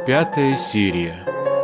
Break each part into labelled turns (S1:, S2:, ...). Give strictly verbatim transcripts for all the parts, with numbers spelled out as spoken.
S1: Пятая серия.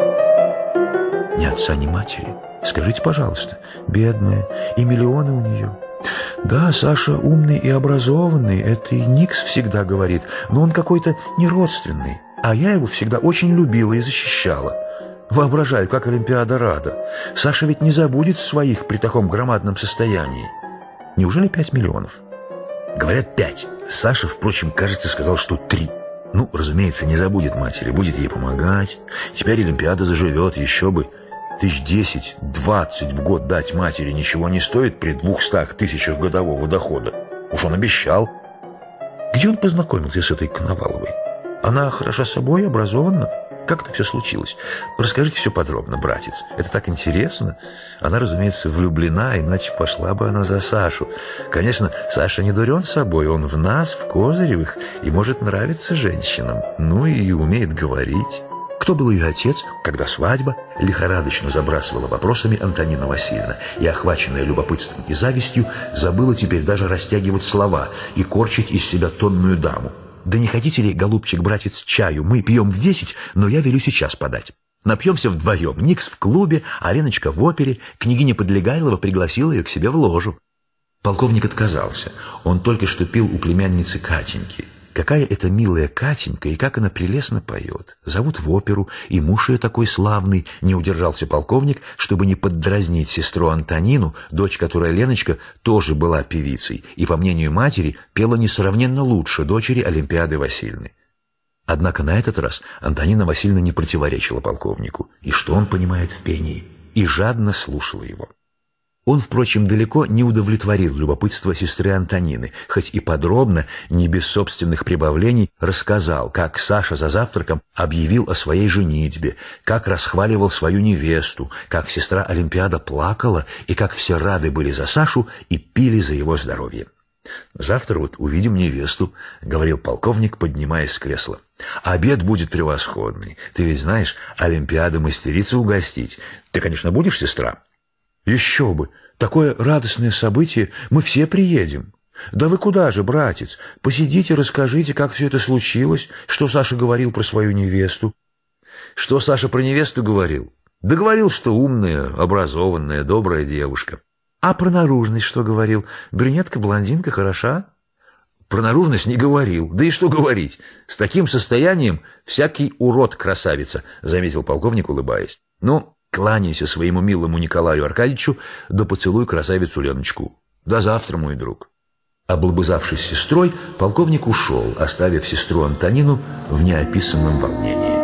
S2: Ни отца, ни матери. Скажите, пожалуйста, бедная, и миллионы у нее. Да, Саша умный и образованный, это и Никс всегда говорит, но он какой-то неродственный. А я его всегда очень любила и защищала. Воображаю, как Олимпиада рада. Саша ведь не забудет своих при таком громадном состоянии. Неужели пять миллионов? Говорят, пять. Саша, впрочем, кажется, сказал, что три. Ну, разумеется, не забудет матери, будет ей помогать. Теперь Олимпиада заживет, еще бы. Тысяч десять, двадцать в год дать матери ничего не стоит при двухстах тысячах годового дохода. Уж он обещал. Где он познакомился с этой Коноваловой? Она хороша собой, образованна. Как это все случилось? Расскажите все подробно, братец. Это так интересно. Она, разумеется, влюблена, иначе пошла бы она за Сашу. Конечно, Саша не дурен собой, он в нас, в Козыревых, и может нравиться женщинам. Ну и умеет говорить. Кто был ее отец, когда свадьба? Лихорадочно забрасывала вопросами Антонина Васильевна и, охваченная любопытством и завистью, забыла теперь даже растягивать слова и корчить из себя тонную даму. Да не хотите ли, голубчик-братец, чаю? Мы пьем в десять, но я велю сейчас подать. Напьемся вдвоем. Никс в клубе, а Леночка в опере. Княгиня Подлегайлова пригласила ее к себе в ложу. Полковник отказался. Он только что пил у племянницы Катеньки. Какая это милая Катенька, и как она прелестно поет. Зовут в оперу, и муж ее такой славный. Не удержался полковник, чтобы не поддразнить сестру Антонину, дочь которой Леночка тоже была певицей, и, по мнению матери, пела несравненно лучше дочери Олимпиады Васильевны. Однако на этот раз Антонина Васильевна не противоречила полковнику, и что он понимает в пении, и жадно слушала его. Он, впрочем, далеко не удовлетворил любопытство сестры Антонины, хоть и подробно, не без собственных прибавлений, рассказал, как Саша за завтраком объявил о своей женитьбе, как расхваливал свою невесту, как сестра Олимпиада плакала, и как все рады были за Сашу и пили за его здоровье. «Завтра вот увидим невесту», — говорил полковник, поднимаясь с кресла. «Обед будет превосходный. Ты ведь знаешь, Олимпиада мастерица угостить. Ты, конечно, будешь, сестра?» «Еще бы! Такое радостное событие! Мы все приедем!» «Да вы куда же, братец? Посидите, расскажите, как все это случилось, что Саша говорил про свою невесту». «Что Саша про невесту говорил?» «Да говорил, что умная, образованная, добрая девушка». «А про наружность что говорил? Брюнетка, блондинка, хороша?» «Про наружность не говорил. Да и что говорить? С таким состоянием всякий урод красавица», — заметил полковник, улыбаясь. «Ну, кланяйся своему милому Николаю Аркадьевичу, да поцелуй красавицу Леночку. До завтра, мой друг». Облобызавшись с сестрой, полковник ушел, оставив сестру Антонину в неописанном волнении.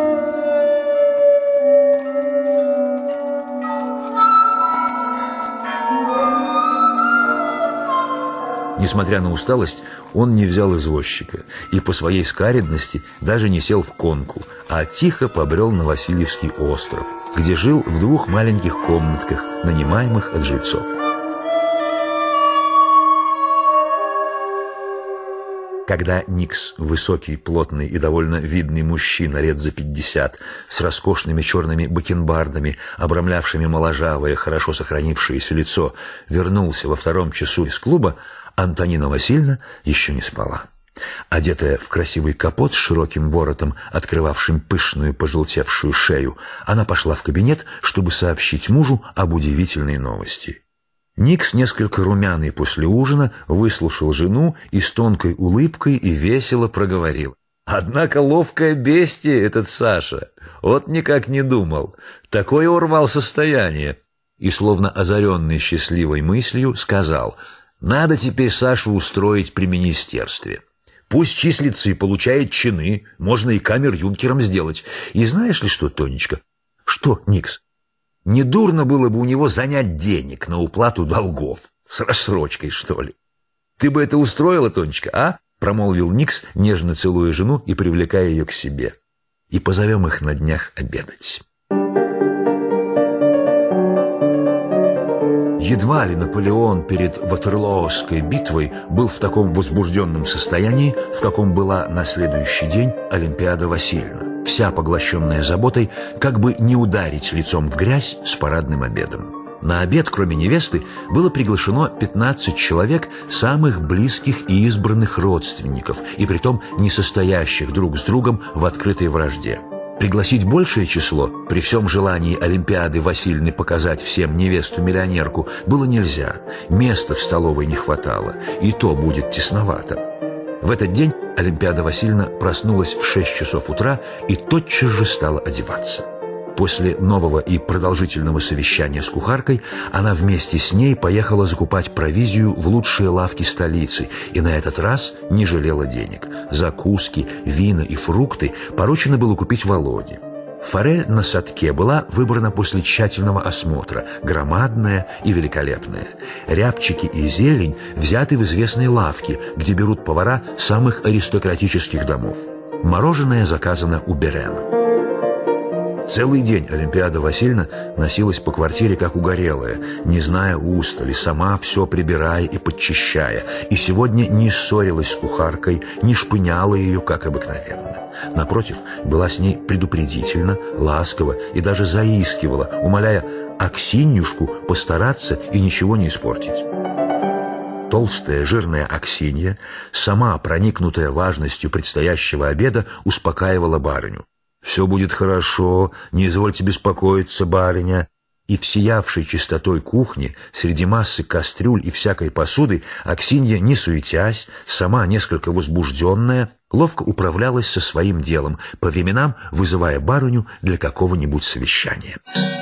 S2: Несмотря на усталость, он не взял извозчика и по своей скаредности даже не сел в конку, а тихо побрел на Васильевский остров, где жил в двух маленьких комнатках, нанимаемых от жильцов. Когда Никс, высокий, плотный и довольно видный мужчина лет за пятьдесят, с роскошными черными бакенбардами, обрамлявшими моложавое, хорошо сохранившееся лицо, вернулся во втором часу из клуба, Антонина Васильевна еще не спала. Одетая в красивый капот с широким воротом, открывавшим пышную пожелтевшую шею, она пошла в кабинет, чтобы сообщить мужу об удивительной новости. Никс, несколько румяный после ужина, выслушал жену и с тонкой улыбкой и весело проговорил: «Однако ловкое бестие этот Саша. Вот никак не думал. Такое урвал состояние». И, словно озаренный счастливой мыслью, сказал: «Надо теперь Сашу устроить при министерстве. Пусть числится и получает чины, можно и камер-юнкером сделать. И знаешь ли что, Тонечка?» «Что, Никс?» «Недурно было бы у него занять денег на уплату долгов. С рассрочкой, что ли. Ты бы это устроила, Тонечка, а?» Промолвил Никс, нежно целуя жену и привлекая ее к себе. «И позовем их на днях обедать». Едва ли Наполеон перед Ватерлоовской битвой был в таком возбужденном состоянии, в каком была на следующий день Олимпиада Васильевна, вся поглощенная заботой, как бы не ударить лицом в грязь с парадным обедом. На обед, кроме невесты, было приглашено пятнадцать человек самых близких и избранных родственников, и притом не состоящих друг с другом в открытой вражде. Пригласить большее число, при всем желании Олимпиады Васильевны показать всем невесту-миллионерку, было нельзя. Места в столовой не хватало, и то будет тесновато. В этот день Олимпиада Васильевна проснулась в шесть часов утра и тотчас же стала одеваться. После нового и продолжительного совещания с кухаркой она вместе с ней поехала закупать провизию в лучшие лавки столицы и на этот раз не жалела денег. Закуски, вина и фрукты поручено было купить Володе. Форель на садке была выбрана после тщательного осмотра, громадная и великолепная. Рябчики и зелень взяты в известной лавке, где берут повара самых аристократических домов. Мороженое заказано у Берена. Целый день Олимпиада Васильевна носилась по квартире, как угорелая, не зная устали, сама все прибирая и подчищая, и сегодня не ссорилась с кухаркой, не шпыняла ее, как обыкновенно. Напротив, была с ней предупредительно, ласково и даже заискивала, умоляя Аксиньюшку постараться и ничего не испортить. Толстая, жирная Аксинья, сама проникнутая важностью предстоящего обеда, успокаивала барыню. «Все будет хорошо, не извольте беспокоиться, барыня». И в сиявшей чистотой кухни, среди массы кастрюль и всякой посуды, Аксинья, не суетясь, сама несколько возбужденная, ловко управлялась со своим делом, по временам вызывая барыню для какого-нибудь совещания.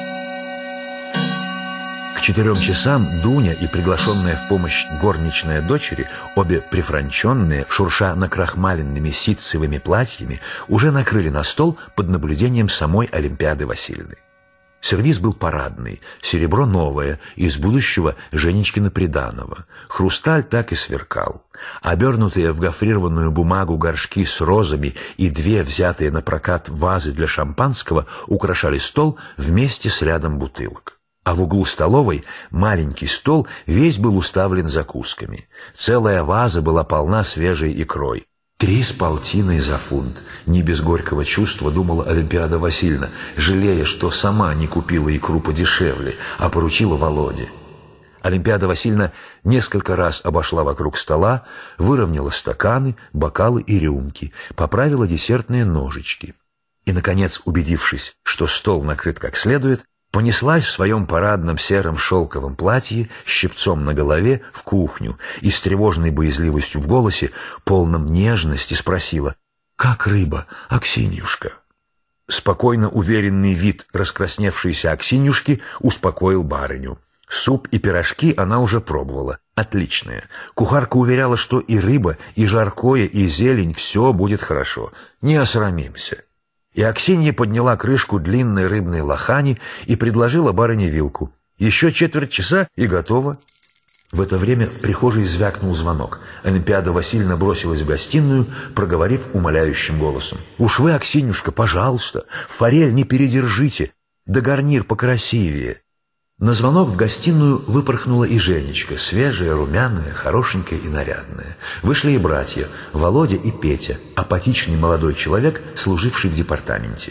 S2: К четырем часам Дуня и приглашенная в помощь горничная дочери, обе прифранченные, шурша накрахмаленными ситцевыми платьями, уже накрыли на стол под наблюдением самой Олимпиады Васильевны. Сервиз был парадный, серебро новое, из будущего Женечкина приданого. Хрусталь так и сверкал. Обернутые в гофрированную бумагу горшки с розами и две взятые на прокат вазы для шампанского украшали стол вместе с рядом бутылок. А в углу столовой маленький стол весь был уставлен закусками. Целая ваза была полна свежей икрой. Три с полтиной за фунт. Не без горького чувства думала Олимпиада Васильевна, жалея, что сама не купила икру подешевле, а поручила Володе. Олимпиада Васильевна несколько раз обошла вокруг стола, выровняла стаканы, бокалы и рюмки, поправила десертные ножички. И, наконец, убедившись, что стол накрыт как следует, понеслась в своем парадном сером шелковом платье с щипцом на голове в кухню и с тревожной боязливостью в голосе, полном нежности, спросила: «Как рыба, Аксиньюшка?» Спокойно уверенный вид раскрасневшейся Аксиньюшки успокоил барыню. Суп и пирожки она уже пробовала. Отличные. Кухарка уверяла, что и рыба, и жаркое, и зелень — все будет хорошо. Не осрамимся. И Аксинья подняла крышку длинной рыбной лохани и предложила барыне вилку. Еще четверть часа и готово. В это время в прихожей звякнул звонок. Олимпиада Васильевна бросилась в гостиную, проговорив умоляющим голосом: «Уж вы, Аксинюшка, пожалуйста, форель не передержите, да гарнир покрасивее». На звонок в гостиную выпорхнула и Женечка, свежая, румяная, хорошенькая и нарядная. Вышли и братья, Володя и Петя, апатичный молодой человек, служивший в департаменте.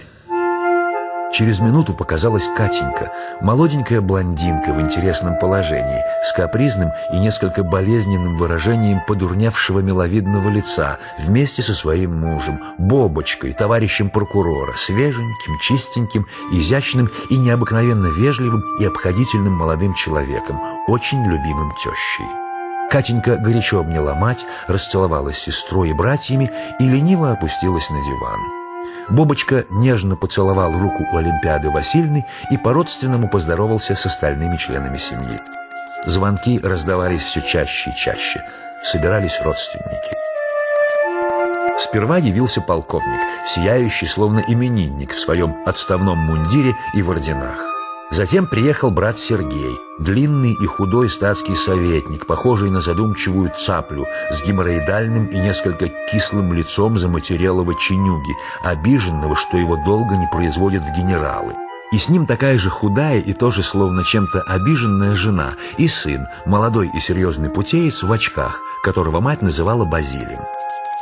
S2: Через минуту показалась Катенька, молоденькая блондинка в интересном положении, с капризным и несколько болезненным выражением подурнявшего миловидного лица, вместе со своим мужем, Бобочкой, товарищем прокурора, свеженьким, чистеньким, изящным и необыкновенно вежливым и обходительным молодым человеком, очень любимым тещей. Катенька горячо обняла мать, расцеловалась с сестрой и братьями и лениво опустилась на диван. Бобочка нежно поцеловал руку у Олимпиады Васильевны и по-родственному поздоровался с остальными членами семьи. Звонки раздавались все чаще и чаще. Собирались родственники. Сперва явился полковник, сияющий словно именинник в своем отставном мундире и в орденах. Затем приехал брат Сергей, длинный и худой статский советник, похожий на задумчивую цаплю, с геморроидальным и несколько кислым лицом заматерелого чинюги, обиженного, что его долго не производят в генералы. И с ним такая же худая и тоже словно чем-то обиженная жена, и сын, молодой и серьезный путеец в очках, которого мать называла Базилием.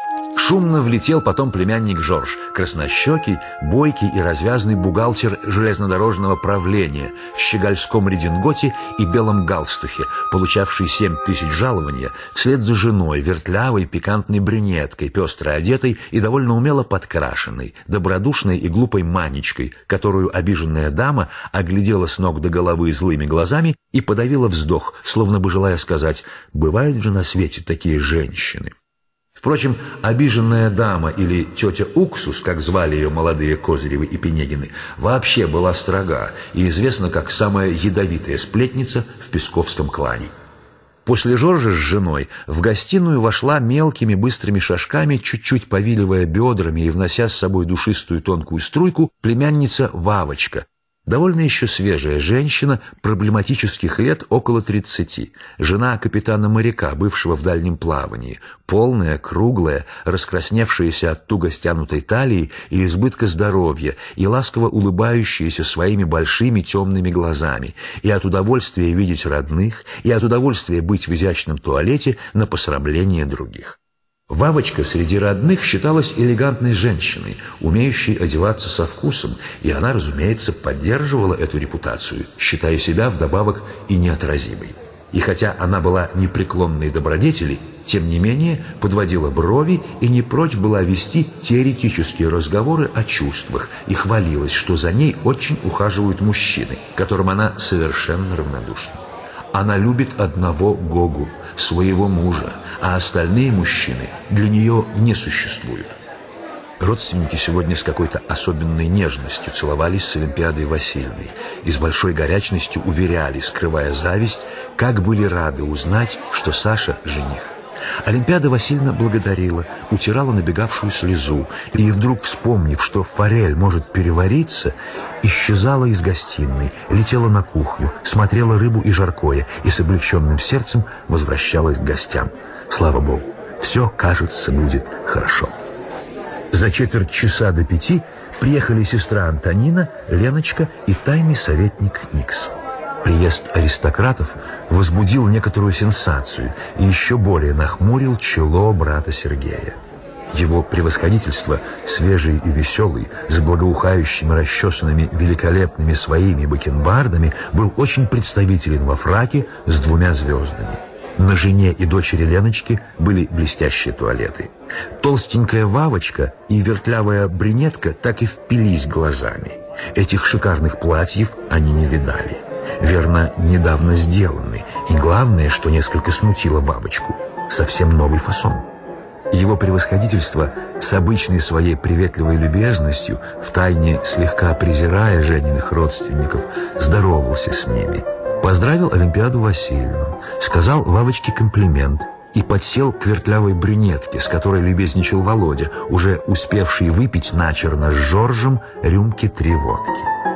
S2: Шумно влетел потом племянник Жорж, краснощекий, бойкий и развязный бухгалтер железнодорожного правления в щегольском рединготе и белом галстухе, получавший семь тысяч жалования, вслед за женой, вертлявой, пикантной брюнеткой, пестро одетой и довольно умело подкрашенной, добродушной и глупой Манечкой, которую обиженная дама оглядела с ног до головы злыми глазами и подавила вздох, словно бы желая сказать: «Бывают же на свете такие женщины». Впрочем, обиженная дама, или тетя Уксус, как звали ее молодые Козыревы и Пенегины, вообще была строга и известна как самая ядовитая сплетница в песковском клане. После Жоржа с женой в гостиную вошла мелкими быстрыми шажками, чуть-чуть повиливая бедрами и внося с собой душистую тонкую струйку, племянница Вавочка, довольно еще свежая женщина, проблематических лет около тридцати, жена капитана-моряка, бывшего в дальнем плавании, полная, круглая, раскрасневшаяся от туго стянутой талии и избытка здоровья, и ласково улыбающаяся своими большими темными глазами, и от удовольствия видеть родных, и от удовольствия быть в изящном туалете на посрамление других. Вавочка среди родных считалась элегантной женщиной, умеющей одеваться со вкусом, и она, разумеется, поддерживала эту репутацию, считая себя вдобавок и неотразимой. И хотя она была непреклонной добродетелей, тем не менее подводила брови и не прочь была вести теоретические разговоры о чувствах и хвалилась, что за ней очень ухаживают мужчины, которым она совершенно равнодушна. Она любит одного Гогу, своего мужа, а остальные мужчины для нее не существуют. Родственники сегодня с какой-то особенной нежностью целовались с Олимпиадой Васильевной и с большой горячностью уверяли, скрывая зависть, как были рады узнать, что Саша – жених. Олимпиада Васильевна благодарила, утирала набегавшую слезу и, вдруг вспомнив, что форель может перевариться, исчезала из гостиной, летела на кухню, смотрела рыбу и жаркое и с облегченным сердцем возвращалась к гостям. Слава Богу, все, кажется, будет хорошо. За четверть часа до пяти приехали сестра Антонина, Леночка и тайный советник Никс. Приезд аристократов возбудил некоторую сенсацию и еще более нахмурил чело брата Сергея. Его превосходительство, свежий и веселый, с благоухающими расчесанными великолепными своими бакенбардами, был очень представителен во фраке с двумя звездами. На жене и дочери Леночки были блестящие туалеты. Толстенькая Вавочка и вертлявая брюнетка так и впились глазами. Этих шикарных платьев они не видали. Верно, недавно сделаны, и главное, что несколько смутило Вавочку, совсем новый фасон. Его превосходительство с обычной своей приветливой любезностью, втайне слегка презирая Жениных родственников, здоровался с ними, поздравил Олимпиаду Васильевну, сказал Вавочке комплимент и подсел к вертлявой брюнетке, с которой любезничал Володя, уже успевший выпить начерно с Жоржем рюмки три водки.